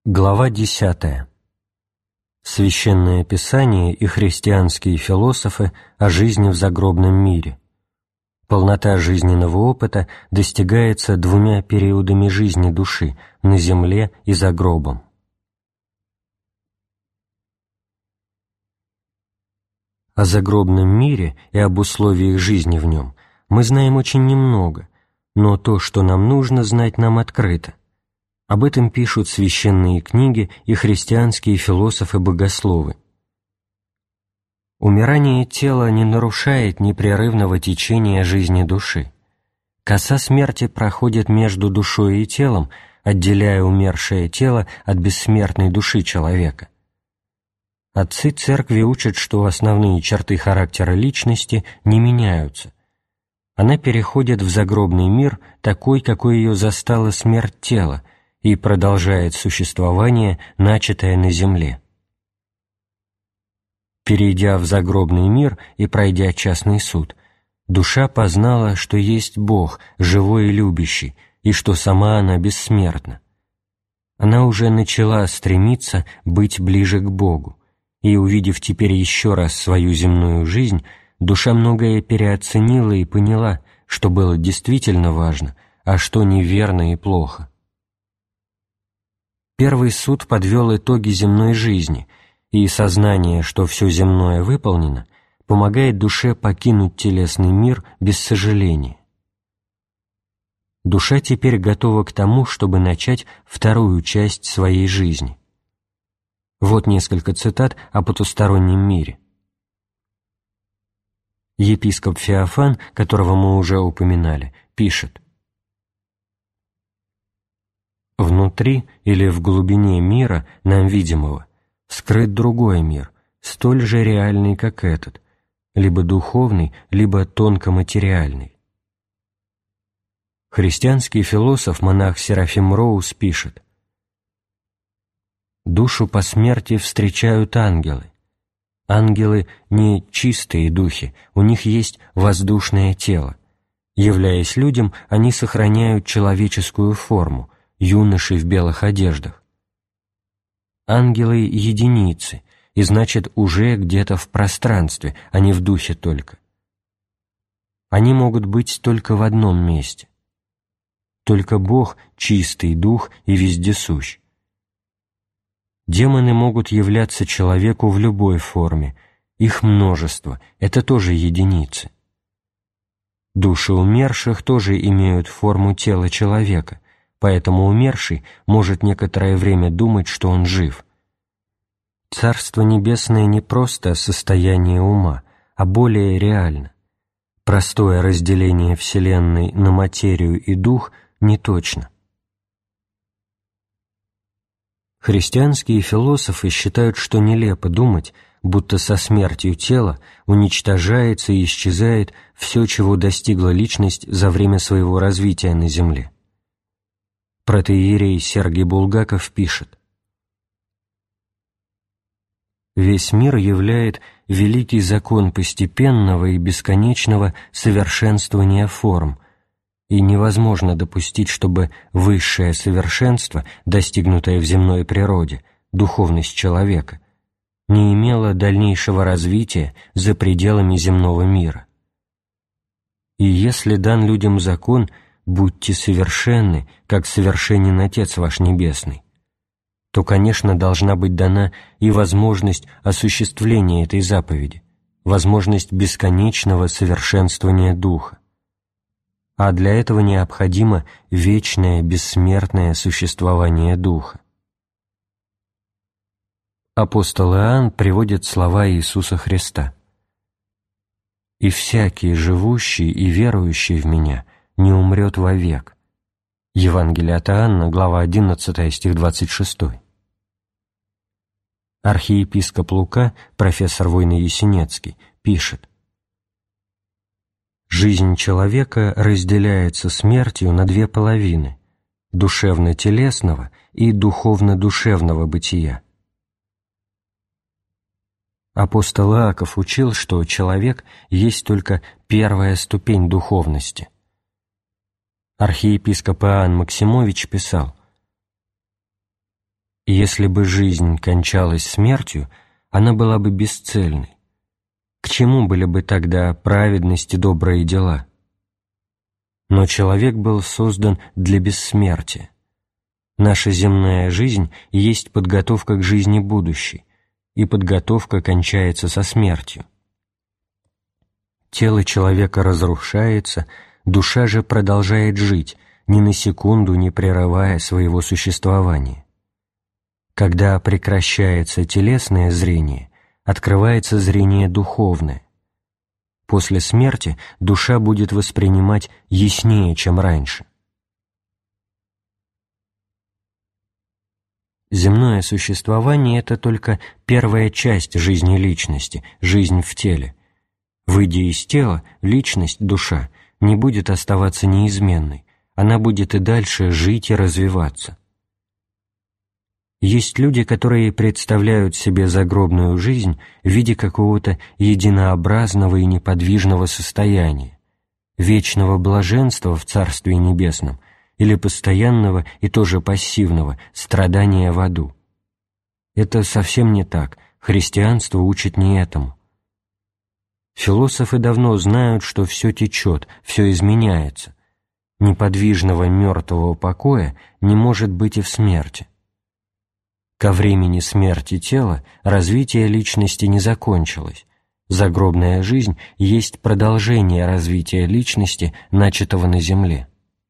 Глава 10. Священное Писание и христианские философы о жизни в загробном мире. Полнота жизненного опыта достигается двумя периодами жизни души – на земле и за гробом. О загробном мире и об условиях жизни в нем мы знаем очень немного, но то, что нам нужно знать, нам открыто. Об этом пишут священные книги и христианские философы-богословы. Умирание тела не нарушает непрерывного течения жизни души. Коса смерти проходит между душой и телом, отделяя умершее тело от бессмертной души человека. Отцы Церкви учат, что основные черты характера личности не меняются. Она переходит в загробный мир такой, какой ее застала смерть тела, и продолжает существование, начатое на земле. Перейдя в загробный мир и пройдя частный суд, душа познала, что есть Бог, живой и любящий, и что сама она бессмертна. Она уже начала стремиться быть ближе к Богу, и, увидев теперь еще раз свою земную жизнь, душа многое переоценила и поняла, что было действительно важно, а что неверно и плохо. Первый суд подвел итоги земной жизни, и сознание, что все земное выполнено, помогает душе покинуть телесный мир без сожаления. Душа теперь готова к тому, чтобы начать вторую часть своей жизни. Вот несколько цитат о потустороннем мире. Епископ Феофан, которого мы уже упоминали, пишет: «Внутри или в глубине мира, нам видимого, скрыт другой мир, столь же реальный, как этот, либо духовный, либо тонко-материальный». Христианский философ-монах Серафим Роуз пишет: «Душу по смерти встречают ангелы. Ангелы не чистые духи, у них есть воздушное тело. Являясь людям, они сохраняют человеческую форму, юноши в белых одеждах. Ангелы — единицы, и значит уже где-то в пространстве, а не в духе только. Они могут быть только в одном месте. Только Бог — чистый дух и вездесущ. Демоны могут являться человеку в любой форме, их множество, это тоже единицы. Души умерших тоже имеют форму тела человека, поэтому умерший может некоторое время думать, что он жив. Царство Небесное не просто состояние ума, а более реально. Простое разделение Вселенной на материю и дух не точно. Христианские философы считают, что нелепо думать, будто со смертью тела уничтожается и исчезает все, чего достигла личность за время своего развития на земле. Протоиерей Сергий Булгаков пишет: «Весь мир являет великий закон постепенного и бесконечного совершенствования форм, и невозможно допустить, чтобы высшее совершенство, достигнутое в земной природе, духовность человека, не имело дальнейшего развития за пределами земного мира. И если дан людям закон «Будьте совершенны, как совершенен Отец ваш Небесный», то, конечно, должна быть дана и возможность осуществления этой заповеди, возможность бесконечного совершенствования Духа. А для этого необходимо вечное, бессмертное существование Духа. Апостол Иоанн приводит слова Иисуса Христа: «И всякий, живущий и верующий в Меня, не умрет вовек». Евангелие от Иоанна, глава 11, стих 26. Архиепископ Лука, профессор Войно-Ясенецкий, пишет: «Жизнь человека разделяется смертью на две половины – душевно-телесного и духовно-душевного бытия». Апостол Иаков учил, что человек есть только первая ступень духовности. Архиепископ Иоанн Максимович писал: Если бы жизнь кончалась смертью, она была бы бесцельной. К чему были бы тогда праведность и добрые дела? Но человек был создан для бессмертия. Наша земная жизнь есть подготовка к жизни будущей, и подготовка кончается со смертью. Тело человека разрушается, душа же продолжает жить, ни на секунду не прерывая своего существования. Когда прекращается телесное зрение, открывается зрение духовное. После смерти душа будет воспринимать яснее, чем раньше. Земное существование – это только первая часть жизни личности, жизнь в теле. Выйдя из тела, личность, душа, не будет оставаться неизменной, она будет и дальше жить и развиваться. Есть люди, которые представляют себе загробную жизнь в виде какого-то единообразного и неподвижного состояния, вечного блаженства в Царстве Небесном или постоянного и тоже пассивного страдания в аду. Это совсем не так, христианство учит не этому. Философы давно знают, что все течет, все изменяется. Неподвижного мертвого покоя не может быть и в смерти. Ко времени смерти тела развитие личности не закончилось. Загробная жизнь есть продолжение развития личности, начатого на земле.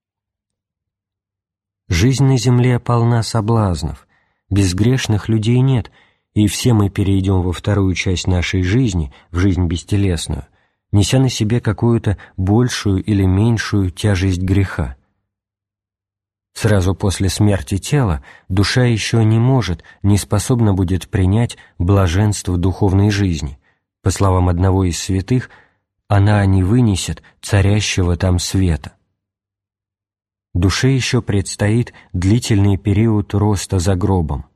Жизнь на земле полна соблазнов, безгрешных людей нет, и все мы перейдем во вторую часть нашей жизни, в жизнь бестелесную, неся на себе какую-то большую или меньшую тяжесть греха. Сразу после смерти тела душа еще не может, не способна будет принять блаженство духовной жизни. По словам одного из святых, она не вынесет царящего там света. Душе еще предстоит длительный период роста за гробом.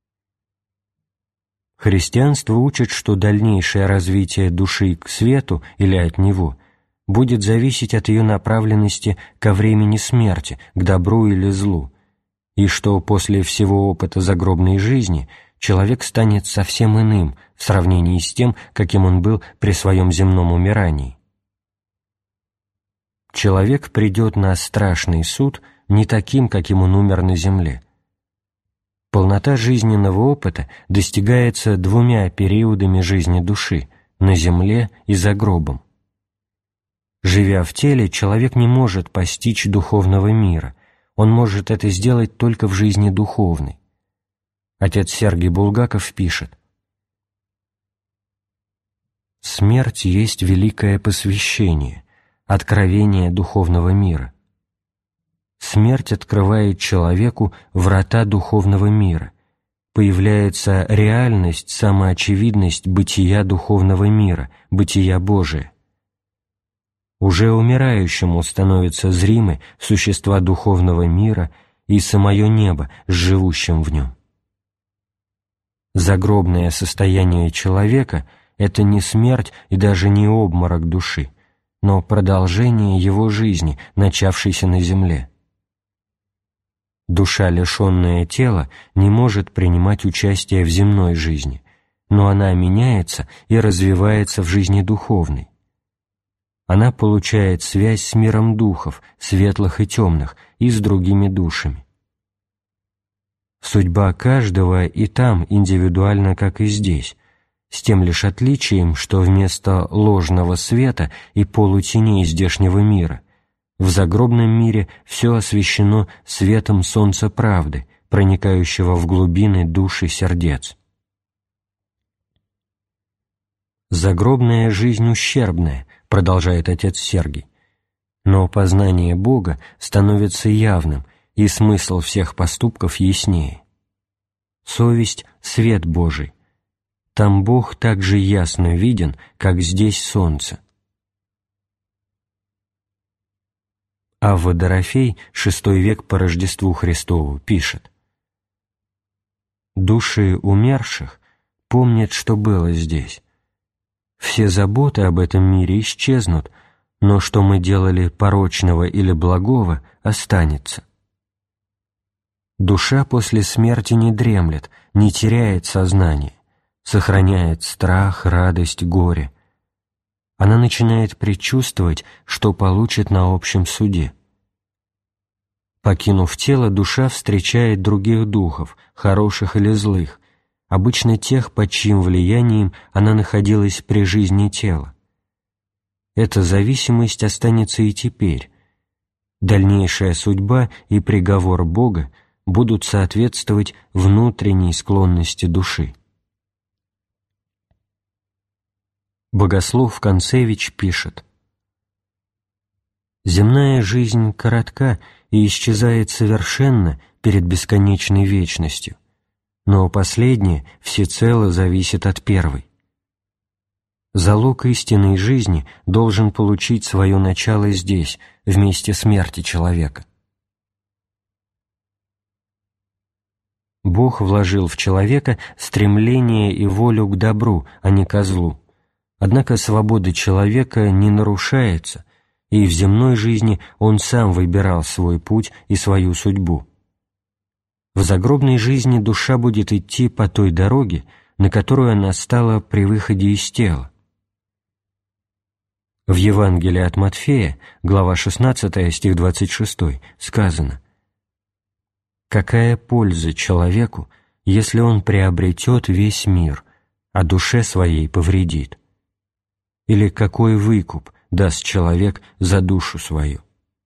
Христианство учит, что дальнейшее развитие души к свету или от него будет зависеть от ее направленности ко времени смерти, к добру или злу, и что после всего опыта загробной жизни человек станет совсем иным в сравнении с тем, каким он был при своем земном умирании. Человек придет на страшный суд не таким, каким он умер на земле. Полнота жизненного опыта достигается двумя периодами жизни души – на земле и за гробом. Живя в теле, человек не может постичь духовного мира, он может это сделать только в жизни духовной. Отец Сергий Булгаков пишет: «Смерть есть великое посвящение, откровение духовного мира. Смерть открывает человеку врата духовного мира, появляется реальность, самоочевидность бытия духовного мира, бытия Божия. Уже умирающему становятся зримы существа духовного мира и самое небо с живущим в нем. Загробное состояние человека – это не смерть и даже не обморок души, но продолжение его жизни, начавшейся на земле. Душа, лишенная тела, не может принимать участие в земной жизни, но она меняется и развивается в жизни духовной. Она получает связь с миром духов, светлых и темных, и с другими душами. Судьба каждого и там индивидуальна, как и здесь, с тем лишь отличием, что вместо ложного света и полутеней здешнего мира в загробном мире все освещено светом солнца правды, проникающего в глубины душ и сердец. «Загробная жизнь ущербная», — продолжает отец Сергий, «но познание Бога становится явным, и смысл всех поступков яснее. Совесть — свет Божий. Там Бог так же ясно виден, как здесь солнце». Авва Дорофей, VI век по Рождеству Христову, пишет: «Души умерших помнят, что было здесь. Все заботы об этом мире исчезнут, но что мы делали порочного или благого, останется. Душа после смерти не дремлет, не теряет сознание, сохраняет страх, радость, горе. Она начинает предчувствовать, что получит на общем суде. Покинув тело, душа встречает других духов, хороших или злых, обычно тех, под чьим влиянием она находилась при жизни тела. Эта зависимость останется и теперь. Дальнейшая судьба и приговор Бога будут соответствовать внутренней склонности души. Богослов Концевич пишет: «Земная жизнь коротка и исчезает совершенно перед бесконечной вечностью, но последняя всецело зависит от первой. Залог истинной жизни должен получить свое начало здесь, в месте смерти человека. Бог вложил в человека стремление и волю к добру, а не ко злу. Однако свобода человека не нарушается, и в земной жизни он сам выбирал свой путь и свою судьбу. В загробной жизни душа будет идти по той дороге, на которую она стала при выходе из тела. В Евангелии от Матфея, глава 16, стих 26, сказано: «Какая польза человеку, если он приобретет весь мир, а душе своей повредит? Или какой выкуп даст человек за душу свою?»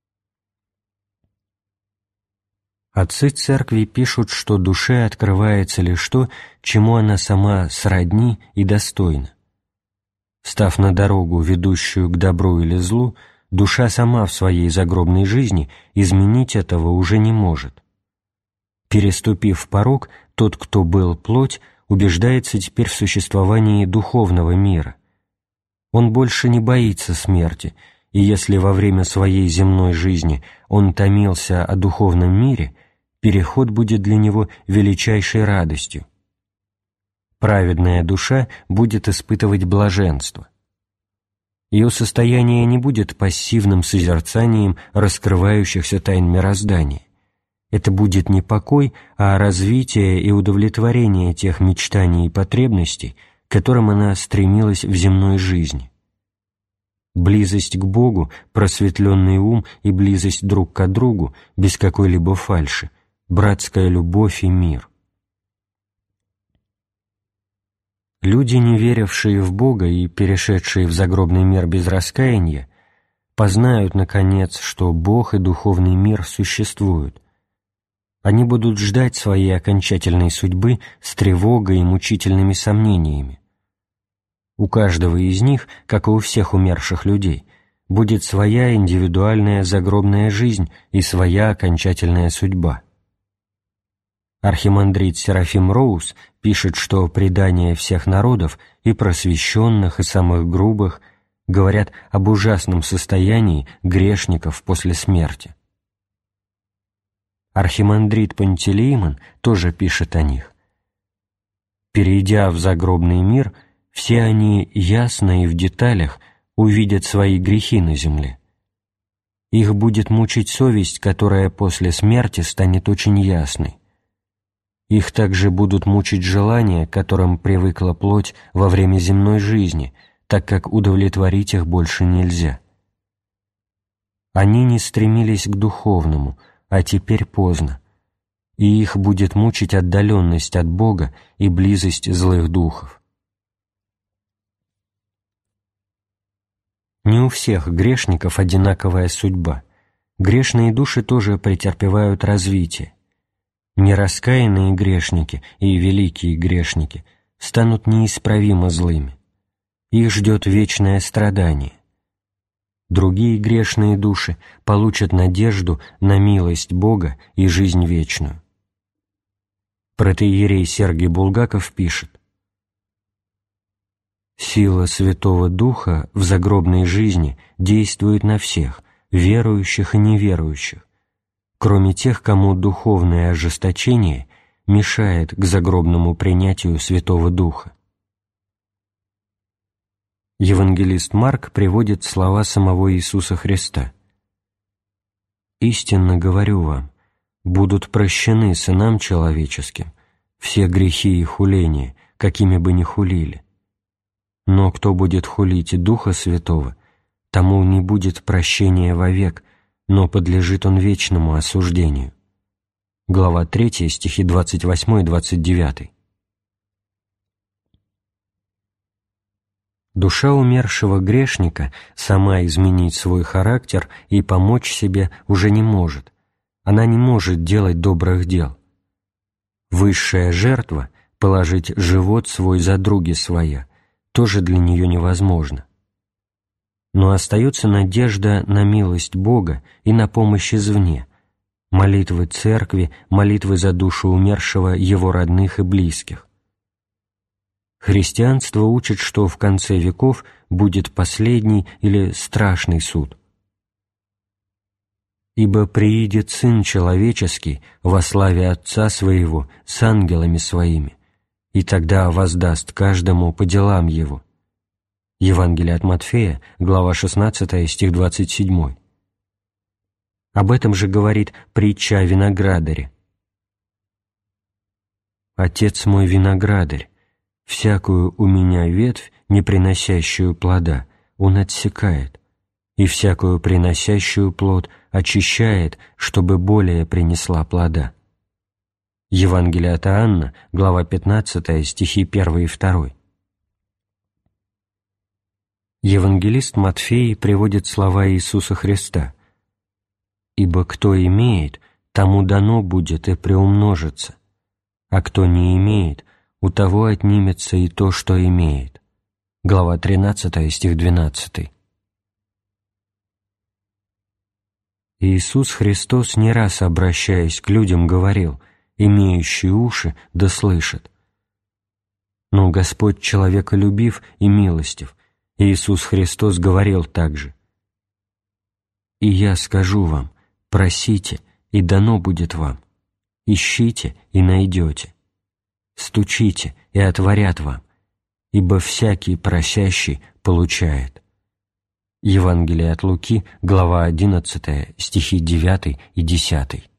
Отцы Церкви пишут, что душе открывается лишь то, чему она сама сродни и достойна. Став на дорогу, ведущую к добру или злу, душа сама в своей загробной жизни изменить этого уже не может. Переступив порог, тот, кто был плоть, убеждается теперь в существовании духовного мира. Он больше не боится смерти, и если во время своей земной жизни он томился о духовном мире, переход будет для него величайшей радостью. Праведная душа будет испытывать блаженство. Ее состояние не будет пассивным созерцанием раскрывающихся тайн мироздания. Это будет не покой, а развитие и удовлетворение тех мечтаний и потребностей, к которым она стремилась в земной жизни. Близость к Богу, просветленный ум и близость друг к другу без какой-либо фальши, братская любовь и мир. Люди, не верившие в Бога и перешедшие в загробный мир без раскаяния, познают, наконец, что Бог и духовный мир существуют. Они будут ждать своей окончательной судьбы с тревогой и мучительными сомнениями. У каждого из них, как и у всех умерших людей, будет своя индивидуальная загробная жизнь и своя окончательная судьба. Архимандрит Серафим Роуз пишет, что предания всех народов, и просвещенных, и самых грубых, говорят об ужасном состоянии грешников после смерти. Архимандрит Пантелеимон тоже пишет о них: «Перейдя в загробный мир, все они ясно и в деталях увидят свои грехи на земле. Их будет мучить совесть, которая после смерти станет очень ясной. Их также будут мучить желания, к которым привыкла плоть во время земной жизни, так как удовлетворить их больше нельзя. Они не стремились к духовному, а теперь поздно, и их будет мучить отдаленность от Бога и близость злых духов». Не у всех грешников одинаковая судьба. Грешные души тоже претерпевают развитие. Нераскаянные грешники и великие грешники станут неисправимо злыми. Их ждет вечное страдание. Другие грешные души получат надежду на милость Бога и жизнь вечную. Протоиерей Сергий Булгаков пишет: «Сила Святого Духа в загробной жизни действует на всех, верующих и неверующих, кроме тех, кому духовное ожесточение мешает к загробному принятию Святого Духа». Евангелист Марк приводит слова самого Иисуса Христа: «Истинно говорю вам, будут прощены сынам человеческим все грехи и хуления, какими бы ни хулили. Но кто будет хулить Духа Святого, тому не будет прощения вовек, но подлежит он вечному осуждению». Глава 3, стихи 28 и 29. Душа умершего грешника сама изменить свой характер и помочь себе уже не может. Она не может делать добрых дел. Высшая жертва — положить живот свой за други своя — тоже для нее невозможно. Но остается надежда на милость Бога и на помощь извне, молитвы Церкви, молитвы за душу умершего его родных и близких. Христианство учит, что в конце веков будет последний или страшный суд. «Ибо приидет Сын Человеческий во славе Отца Своего с ангелами Своими, и тогда воздаст каждому по делам его». Евангелие от Матфея, глава 16, стих 27. Об этом же говорит притча о виноградаре. «Отец мой виноградарь, всякую у меня ветвь, не приносящую плода, он отсекает, и всякую приносящую плод очищает, чтобы более принесла плода». Евангелие от Иоанна, глава 15, стихи 1 и 2. Евангелист Матфей приводит слова Иисуса Христа: «Ибо кто имеет, тому дано будет и приумножится, а кто не имеет, у того отнимется и то, что имеет». Глава 13, стих 12. Иисус Христос, не раз обращаясь к людям, говорил: «Имеющие уши да слышат». Но Господь человеколюбив и милостив, Иисус Христос говорил также: «И я скажу вам, просите, и дано будет вам, ищите, и найдете, стучите, и отворят вам, ибо всякий просящий получает». Евангелие от Луки, глава 11, стихи 9 и 10.